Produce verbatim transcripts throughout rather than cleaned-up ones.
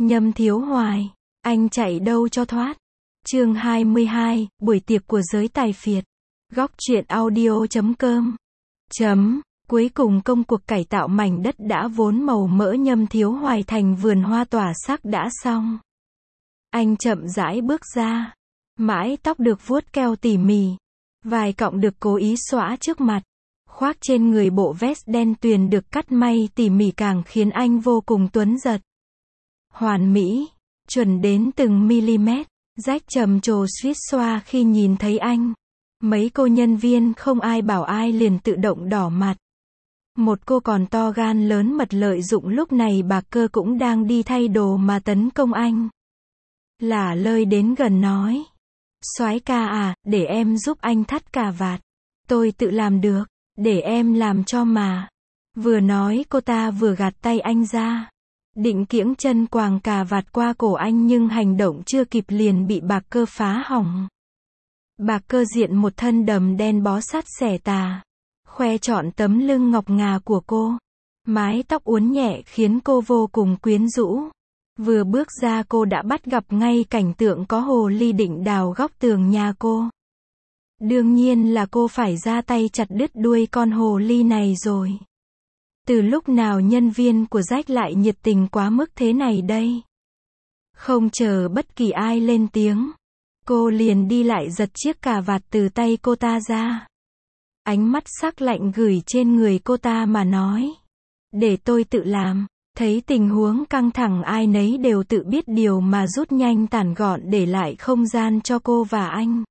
Nhâm Thiếu Hoài, anh chạy đâu cho thoát. Chương hai mươi hai, buổi tiệc của giới tài phiệt. Góc truyện audio chấm com. Chấm, cuối cùng công cuộc cải tạo mảnh đất đã vốn màu mỡ Nhâm Thiếu Hoài thành vườn hoa tỏa sắc đã xong. Anh chậm rãi bước ra. Mái tóc được vuốt keo tỉ mỉ. Vài cọng được cố ý xõa trước mặt. Khoác trên người bộ vest đen tuyền được cắt may tỉ mỉ càng khiến anh vô cùng tuấn giật. Hoàn mỹ, chuẩn đến từng mm. Jack trầm trồ suýt xoa khi nhìn thấy anh. Mấy cô nhân viên không ai bảo ai liền tự động đỏ mặt. Một cô còn to gan lớn mật lợi dụng lúc này bà Cơ cũng đang đi thay đồ mà tấn công anh. Lả lơi đến gần nói. Soái ca à, để em giúp anh thắt cà vạt. Tôi tự làm được, để em làm cho mà. Vừa nói cô ta vừa gạt tay anh ra. Định kiễng chân quàng cà vạt qua cổ anh nhưng hành động chưa kịp liền bị bà Cơ phá hỏng. Bà Cơ diện một thân đầm đen bó sát xẻ tà. Khoe trọn tấm lưng ngọc ngà của cô. Mái tóc uốn nhẹ khiến cô vô cùng quyến rũ. Vừa bước ra cô đã bắt gặp ngay cảnh tượng có hồ ly định đào góc tường nhà cô. Đương nhiên là cô phải ra tay chặt đứt đuôi con hồ ly này rồi. Từ lúc nào nhân viên của Jack lại nhiệt tình quá mức thế này đây? Không chờ bất kỳ ai lên tiếng. Cô liền đi lại giật chiếc cà vạt từ tay cô ta ra. Ánh mắt sắc lạnh gửi trên người cô ta mà nói. Để tôi tự làm. Thấy tình huống căng thẳng ai nấy đều tự biết điều mà rút nhanh tản gọn để lại không gian cho cô và anh.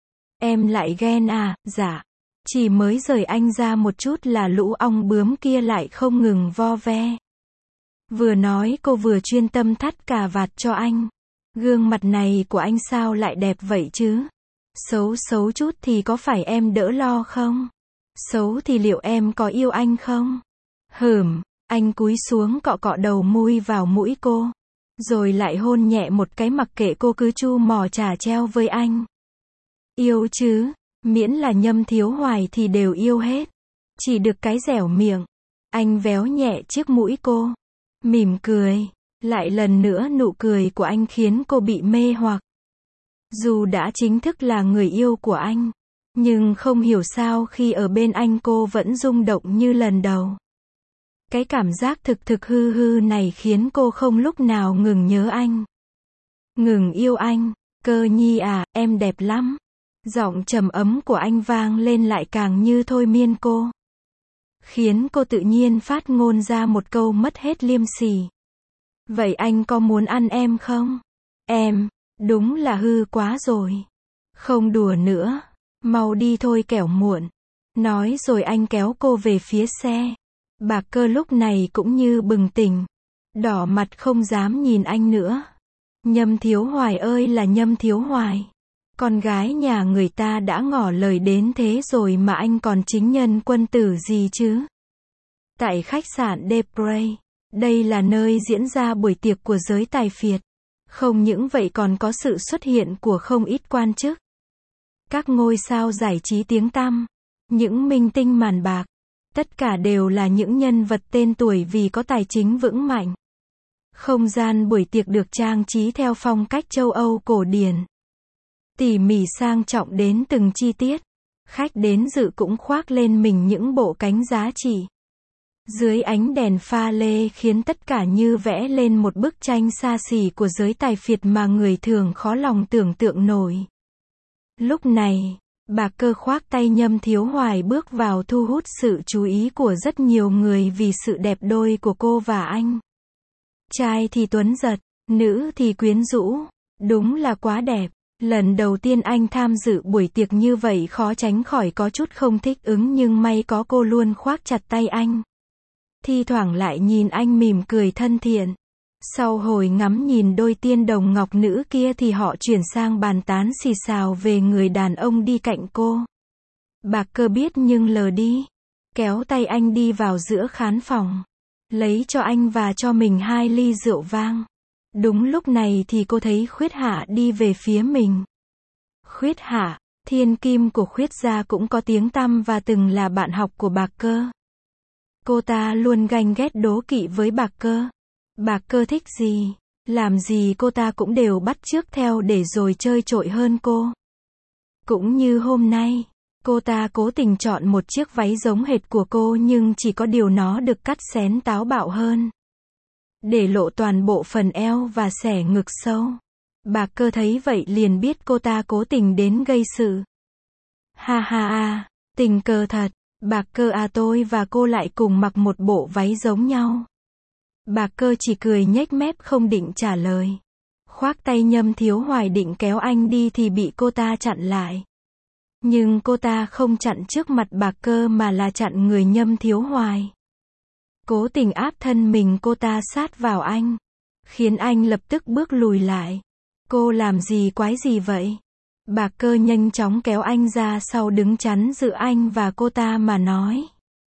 Em lại ghen à? Dạ. Chỉ mới rời anh ra một chút là lũ ong bướm kia lại không ngừng vo ve. Vừa nói cô vừa chuyên tâm thắt cà vạt cho anh. Gương mặt này của anh sao lại đẹp vậy chứ? Xấu xấu chút thì có phải em đỡ lo không? Xấu thì liệu em có yêu anh không? Hửm, anh cúi xuống cọ cọ đầu môi vào mũi cô. Rồi lại hôn nhẹ một cái mặc kệ cô cứ chu mò chả treo với anh. Yêu chứ, miễn là Nhâm Thiếu Hoài thì đều yêu hết. Chỉ được cái dẻo miệng. Anh véo nhẹ chiếc mũi cô. Mỉm cười. Lại lần nữa nụ cười của anh khiến cô bị mê hoặc. Dù đã chính thức là người yêu của anh. Nhưng không hiểu sao khi ở bên anh cô vẫn rung động như lần đầu. Cái cảm giác thực thực hư hư này khiến cô không lúc nào ngừng nhớ anh. Ngừng yêu anh. Cơ nhi à, em đẹp lắm. Giọng trầm ấm của anh vang lên lại càng như thôi miên cô. Khiến cô tự nhiên phát ngôn ra một câu mất hết liêm sỉ. Vậy anh có muốn ăn em không? Em, đúng là hư quá rồi. Không đùa nữa. Mau đi thôi kẻo muộn. Nói rồi anh kéo cô về phía xe. Bà Cơ lúc này cũng như bừng tỉnh. Đỏ mặt không dám nhìn anh nữa. Nhâm Thiếu Hoài ơi là Nhâm Thiếu Hoài. Con gái nhà người ta đã ngỏ lời đến thế rồi mà anh còn chính nhân quân tử gì chứ? Tại khách sạn Depray, đây là nơi diễn ra buổi tiệc của giới tài phiệt. Không những vậy còn có sự xuất hiện của không ít quan chức. Các ngôi sao giải trí tiếng tăm, những minh tinh màn bạc, tất cả đều là những nhân vật tên tuổi vì có tài chính vững mạnh. Không gian buổi tiệc được trang trí theo phong cách châu Âu cổ điển. Tỉ mỉ sang trọng đến từng chi tiết. Khách đến dự cũng khoác lên mình những bộ cánh giá trị. Dưới ánh đèn pha lê khiến tất cả như vẽ lên một bức tranh xa xỉ của giới tài phiệt mà người thường khó lòng tưởng tượng nổi. Lúc này, bà Cơ khoác tay Nhâm Thiếu Hoài bước vào thu hút sự chú ý của rất nhiều người vì sự đẹp đôi của cô và anh. Trai thì tuấn giật, nữ thì quyến rũ. Đúng là quá đẹp. Lần đầu tiên anh tham dự buổi tiệc như vậy khó tránh khỏi có chút không thích ứng nhưng may có cô luôn khoác chặt tay anh. Thi thoảng lại nhìn anh mỉm cười thân thiện. Sau hồi ngắm nhìn đôi tiên đồng ngọc nữ kia thì họ chuyển sang bàn tán xì xào về người đàn ông đi cạnh cô. Bà Cơ biết nhưng lờ đi. Kéo tay anh đi vào giữa khán phòng. Lấy cho anh và cho mình hai ly rượu vang. Đúng lúc này thì cô thấy Khuyết Hạ đi về phía mình. Khuyết Hạ, thiên kim của Khuyết gia cũng có tiếng tăm và từng là bạn học của bà Cơ. Cô ta luôn ganh ghét đố kỵ với bà Cơ. Bà Cơ thích gì? Làm gì cô ta cũng đều bắt chước theo để rồi chơi trội hơn cô. Cũng như hôm nay, cô ta cố tình chọn một chiếc váy giống hệt của cô nhưng chỉ có điều nó được cắt xén táo bạo hơn, để lộ toàn bộ phần eo và xẻ ngực sâu. Bạc Cơ thấy vậy liền biết cô ta cố tình đến gây sự. Ha ha ha, tình cờ thật, Bạc Cơ à, tôi và cô lại cùng mặc một bộ váy giống nhau. Bạc Cơ chỉ cười nhếch mép không định trả lời. Khoác tay Nhâm Thiếu Hoài định kéo anh đi thì bị cô ta chặn lại. Nhưng cô ta không chặn trước mặt Bạc Cơ mà là chặn người Nhâm Thiếu Hoài. Cố tình áp thân mình cô ta sát vào anh, khiến anh lập tức bước lùi lại. Cô làm gì quái gì vậy? Bạc Cơ nhanh chóng kéo anh ra sau đứng chắn giữa anh và cô ta mà nói.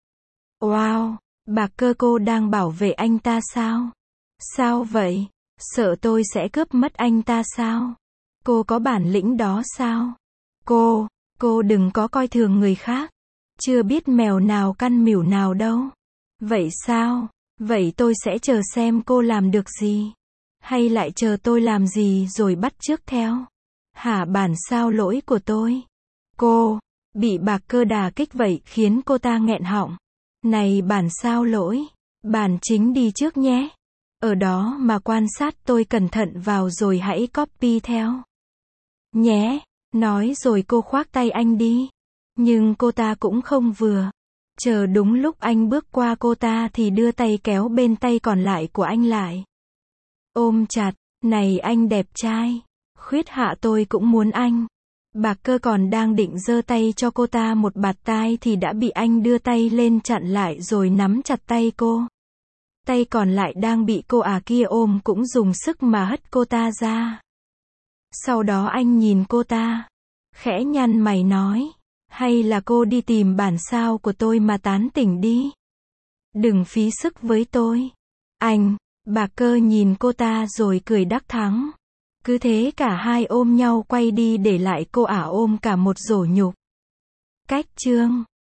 Wow, Bạc Cơ, cô đang bảo vệ anh ta sao? Sao vậy? Sợ tôi sẽ cướp mất anh ta sao? Cô có bản lĩnh đó sao? Cô, cô đừng có coi thường người khác. Chưa biết mèo nào căn mỉu nào đâu. Vậy sao? Vậy tôi sẽ chờ xem cô làm được gì. Hay lại chờ tôi làm gì rồi bắt chước theo? Hả, bản sao lỗi của tôi? Cô, bị Bạc Cơ đả kích vậy khiến cô ta nghẹn họng. Này bản sao lỗi, bản chính đi trước nhé. Ở đó mà quan sát tôi cẩn thận vào rồi hãy copy theo. Nhé, nói rồi cô khoác tay anh đi. Nhưng cô ta cũng không vừa. Chờ đúng lúc anh bước qua cô ta thì đưa tay kéo bên tay còn lại của anh lại. Ôm chặt, này anh đẹp trai. Khuyết hạ tôi cũng muốn anh. Bạc Cơ còn đang định giơ tay cho cô ta một bạt tai thì đã bị anh đưa tay lên chặn lại rồi nắm chặt tay cô. Tay còn lại đang bị cô à kia ôm cũng dùng sức mà hất cô ta ra. Sau đó anh nhìn cô ta, khẽ nhăn mày nói, hay là cô đi tìm bản sao của tôi mà tán tỉnh đi. Đừng phí sức với tôi. Anh, Bạc Cơ nhìn cô ta rồi cười đắc thắng. Cứ thế cả hai ôm nhau quay đi để lại cô ả ôm cả một rổ nhục. Cách chương